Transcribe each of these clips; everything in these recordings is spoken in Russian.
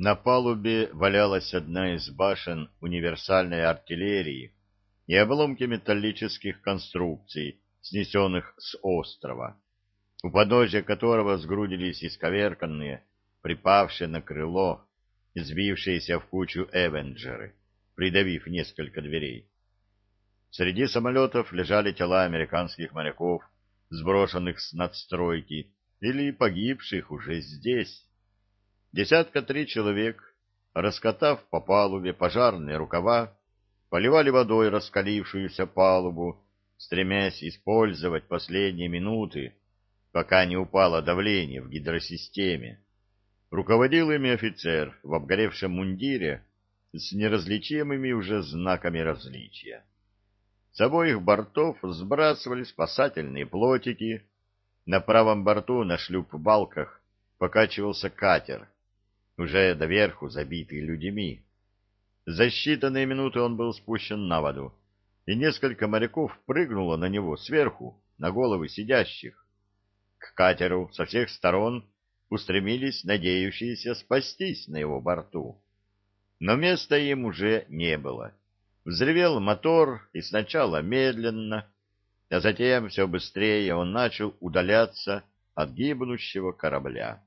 На палубе валялась одна из башен универсальной артиллерии и обломки металлических конструкций, снесенных с острова, у подножия которого сгрудились исковерканные, припавшие на крыло, сбившиеся в кучу эвенджеры, придавив несколько дверей. Среди самолетов лежали тела американских моряков, сброшенных с надстройки или погибших уже здесь. Десятка три человек, раскатав по палубе пожарные рукава, поливали водой раскалившуюся палубу, стремясь использовать последние минуты, пока не упало давление в гидросистеме. Руководил ими офицер в обгоревшем мундире с неразличимыми уже знаками различия. С обоих бортов сбрасывали спасательные плотики. На правом борту на шлюп-балках покачивался катер, уже доверху забитый людьми. За считанные минуты он был спущен на воду, и несколько моряков прыгнуло на него сверху, на головы сидящих. К катеру со всех сторон устремились надеющиеся спастись на его борту. Но места им уже не было. Взревел мотор, и сначала медленно, а затем все быстрее он начал удаляться от гибнущего корабля.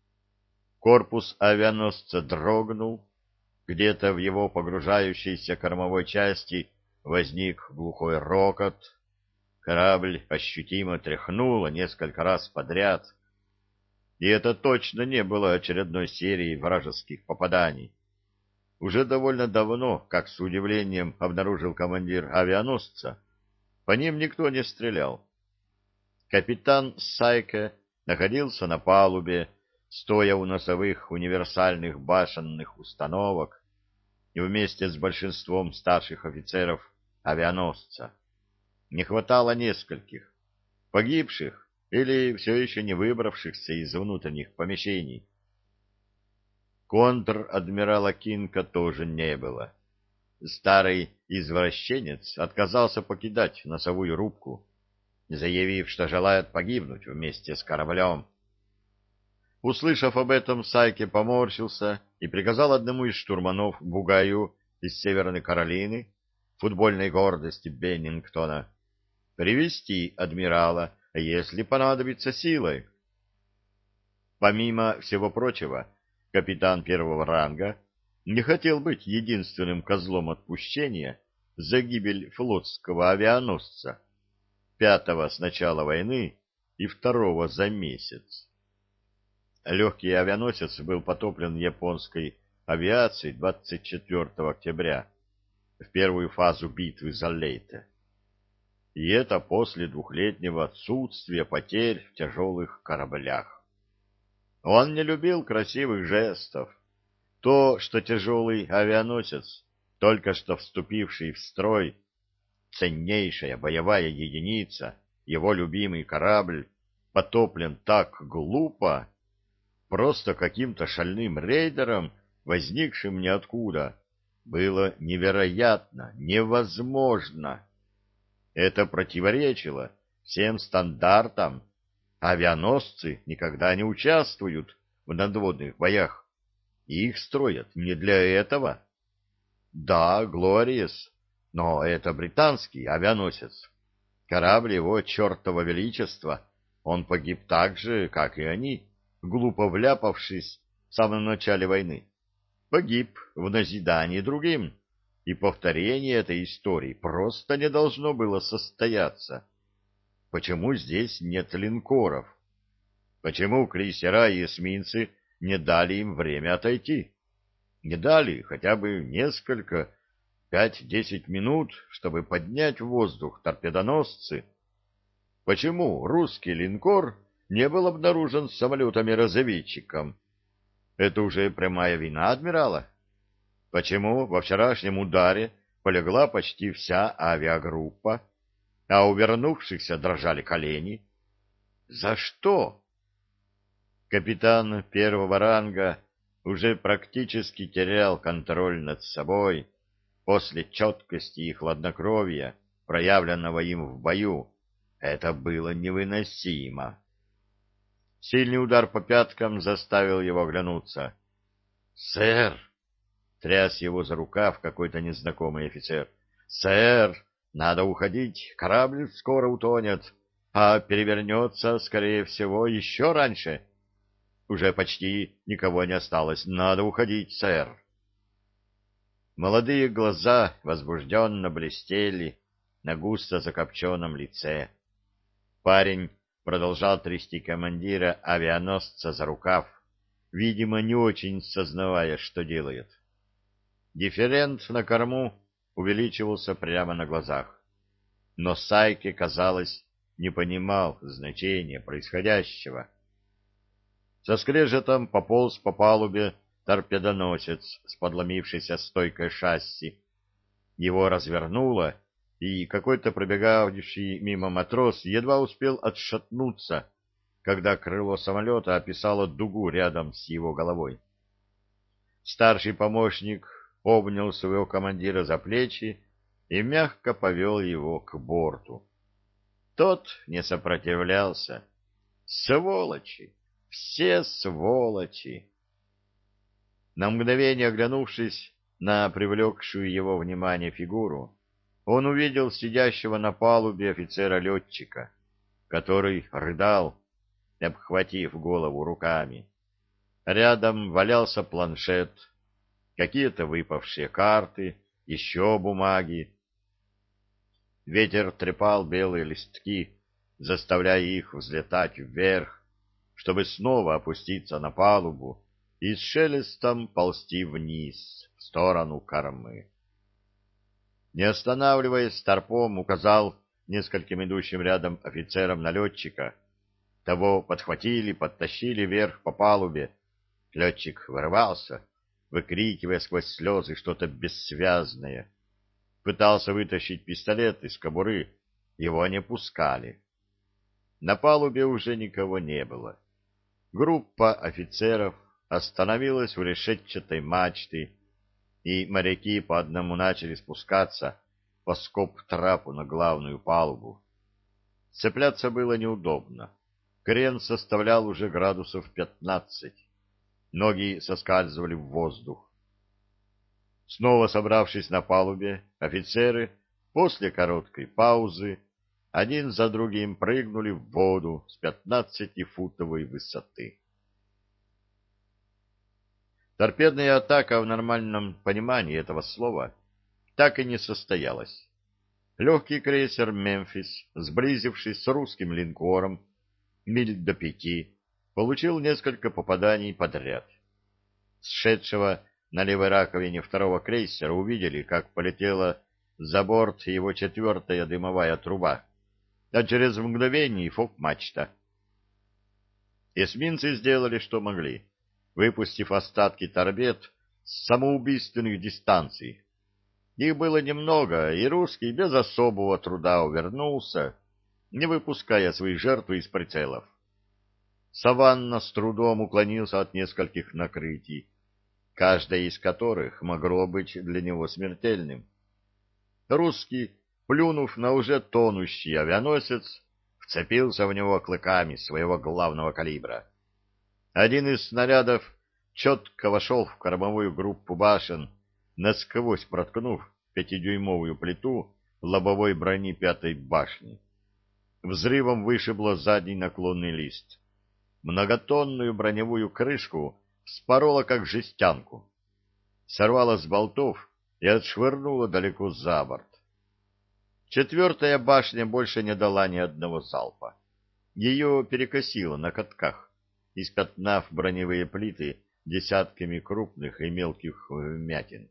Корпус авианосца дрогнул, где-то в его погружающейся кормовой части возник глухой рокот, корабль ощутимо тряхнуло несколько раз подряд, и это точно не было очередной серией вражеских попаданий. Уже довольно давно, как с удивлением обнаружил командир авианосца, по ним никто не стрелял. Капитан Сайке находился на палубе, стоя у носовых универсальных башенных установок и вместе с большинством старших офицеров авианосца. Не хватало нескольких, погибших или все еще не выбравшихся из внутренних помещений. Контр-адмирала Кинга тоже не было. Старый извращенец отказался покидать носовую рубку, заявив, что желает погибнуть вместе с кораблем. Услышав об этом, Сайке поморщился и приказал одному из штурманов Бугаю из Северной Каролины, футбольной гордости Беннингтона, привести адмирала, если понадобится, силой. Помимо всего прочего, капитан первого ранга не хотел быть единственным козлом отпущения за гибель флотского авианосца, пятого с начала войны и второго за месяц. Легкий авианосец был потоплен японской авиацией 24 октября, в первую фазу битвы за Лейте. И это после двухлетнего отсутствия потерь в тяжелых кораблях. Он не любил красивых жестов. То, что тяжелый авианосец, только что вступивший в строй, ценнейшая боевая единица, его любимый корабль, потоплен так глупо, просто каким-то шальным рейдером, возникшим ниоткуда, было невероятно, невозможно. Это противоречило всем стандартам. Авианосцы никогда не участвуют в надводных боях. Их строят не для этого. Да, Глориес, но это британский авианосец. Корабль его чертова величества, он погиб так же, как и они, глупо вляпавшись в самом начале войны. Погиб в назидании другим, и повторение этой истории просто не должно было состояться. Почему здесь нет линкоров? Почему крейсера и эсминцы не дали им время отойти? Не дали хотя бы несколько, 5-10 минут, чтобы поднять в воздух торпедоносцы? Почему русский линкор не был обнаружен с самолетами-разведчиком? Это уже прямая вина адмирала. Почему во вчерашнем ударе полегла почти вся авиагруппа, а у вернувшихся дрожали колени? За что? Капитан первого ранга уже практически терял контроль над собой после четкости и хладнокровия, проявленного им в бою. Это было невыносимо. Сильный удар по пяткам заставил его оглянуться. Сэр! — тряс его за рукав какой-то незнакомый офицер. — Сэр, надо уходить, корабль скоро утонет, а перевернется, скорее всего, еще раньше. Уже почти никого не осталось, надо уходить, сэр. Молодые глаза возбужденно блестели на густо закопченном лице. Парень продолжал трясти командира авианосца за рукав, видимо, не очень сознавая, что делает. Дифферент на корму увеличивался прямо на глазах, но Сайке, казалось, не понимал значения происходящего. Со скрежетом пополз по палубе торпедоносец с подломившейся стойкой шасси. Его развернуло, и какой-то пробегавший мимо матрос едва успел отшатнуться, когда крыло самолета описало дугу рядом с его головой. Старший помощник обнял своего командира за плечи и мягко повел его к борту. Тот не сопротивлялся. Сволочи! Все сволочи! На мгновение оглянувшись на привлекшую его внимание фигуру, он увидел сидящего на палубе офицера-летчика, который рыдал, обхватив голову руками. Рядом валялся планшет, какие-то выпавшие карты, еще бумаги. Ветер трепал белые листки, заставляя их взлетать вверх, чтобы снова опуститься на палубу и с шелестом ползти вниз, в сторону кормы. Не останавливаясь, Старпом указал нескольким идущим рядом офицерам на летчика. Того подхватили, подтащили вверх по палубе. Летчик вырывался, выкрикивая сквозь слезы что-то бессвязное. Пытался вытащить пистолет из кобуры, его не пускали. На палубе уже никого не было. Группа офицеров остановилась у решетчатой мачты, и моряки по одному начали спускаться по скоб-трапу на главную палубу. Цепляться было неудобно. Крен составлял уже градусов 15. Ноги соскальзывали в воздух. Снова собравшись на палубе, офицеры после короткой паузы один за другим прыгнули в воду с 15-футовой высоты. Торпедная атака в нормальном понимании этого слова так и не состоялась. Легкий крейсер «Мемфис», сблизившись с русским линкором миль до 5, получил несколько попаданий подряд. Сшедшего на левой раковине второго крейсера увидели, как полетела за борт его 4-я дымовая труба, а через мгновение и фок-мачта. Эсминцы сделали, что могли, выпустив остатки торпед с самоубийственных дистанций. Их было немного, и русский без особого труда увернулся, не выпуская своих жертв из прицелов. Саванна с трудом уклонился от нескольких накрытий, каждое из которых могло быть для него смертельным. Русский, плюнув на уже тонущий авианосец, вцепился в него клыками своего главного калибра. Один из снарядов четко вошел в кормовую группу башен, насквозь проткнув 5-дюймовую плиту лобовой брони 5-й башни. Взрывом вышибло задний наклонный лист. Многотонную броневую крышку вспороло как жестянку. Сорвало с болтов и отшвырнуло далеко за борт. 4-я башня больше не дала ни одного залпа. Ее перекосило на катках, испятнав броневые плиты десятками крупных и мелких вмятин.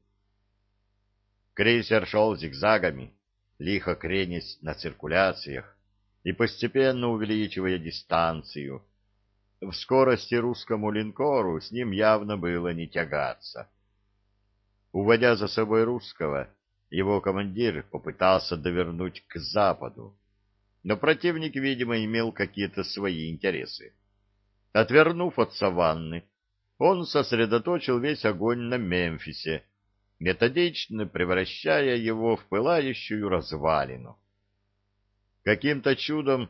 Крейсер шел зигзагами, лихо кренясь на циркуляциях и постепенно увеличивая дистанцию. В скорости русскому линкору с ним явно было не тягаться. Уводя за собой русского, его командир попытался довернуть к западу, но противник, видимо, имел какие-то свои интересы. Отвернув от саванны, он сосредоточил весь огонь на Мемфисе, методично превращая его в пылающую развалину. Каким-то чудом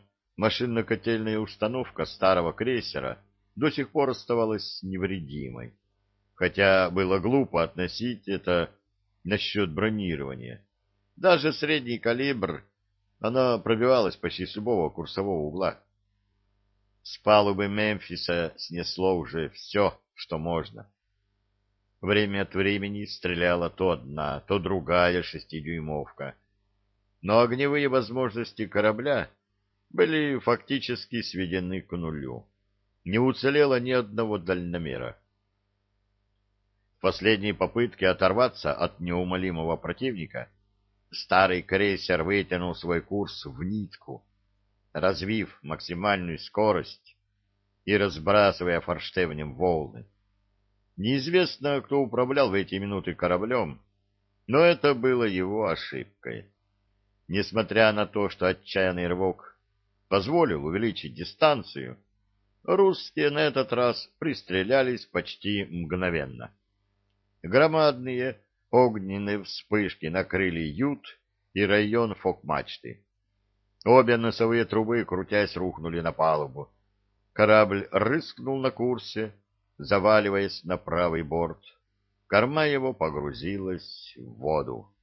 машинно-котельная установка старого крейсера до сих пор оставалась невредимой. хотя было глупо относить это насчет бронирования. Даже средний калибр, она пробивалась почти с любого курсового угла. С палубы Мемфиса снесло уже все, что можно. Время от времени стреляла то одна, то другая шестидюймовка. Но огневые возможности корабля были фактически сведены к нулю. Не уцелело ни одного дальномера. В последней попытке оторваться от неумолимого противника старый крейсер вытянул свой курс в нитку, развив максимальную скорость и разбрасывая форштевнем волны. Неизвестно, кто управлял в эти минуты кораблем, но это было его ошибкой. Несмотря на то, что отчаянный рывок позволил увеличить дистанцию, русские на этот раз пристрелялись почти мгновенно. Громадные огненные вспышки накрыли ют и район фок-мачты. Обе носовые трубы, крутясь, рухнули на палубу. Корабль рыскнул на курсе, заваливаясь на правый борт. Корма его погрузилась в воду.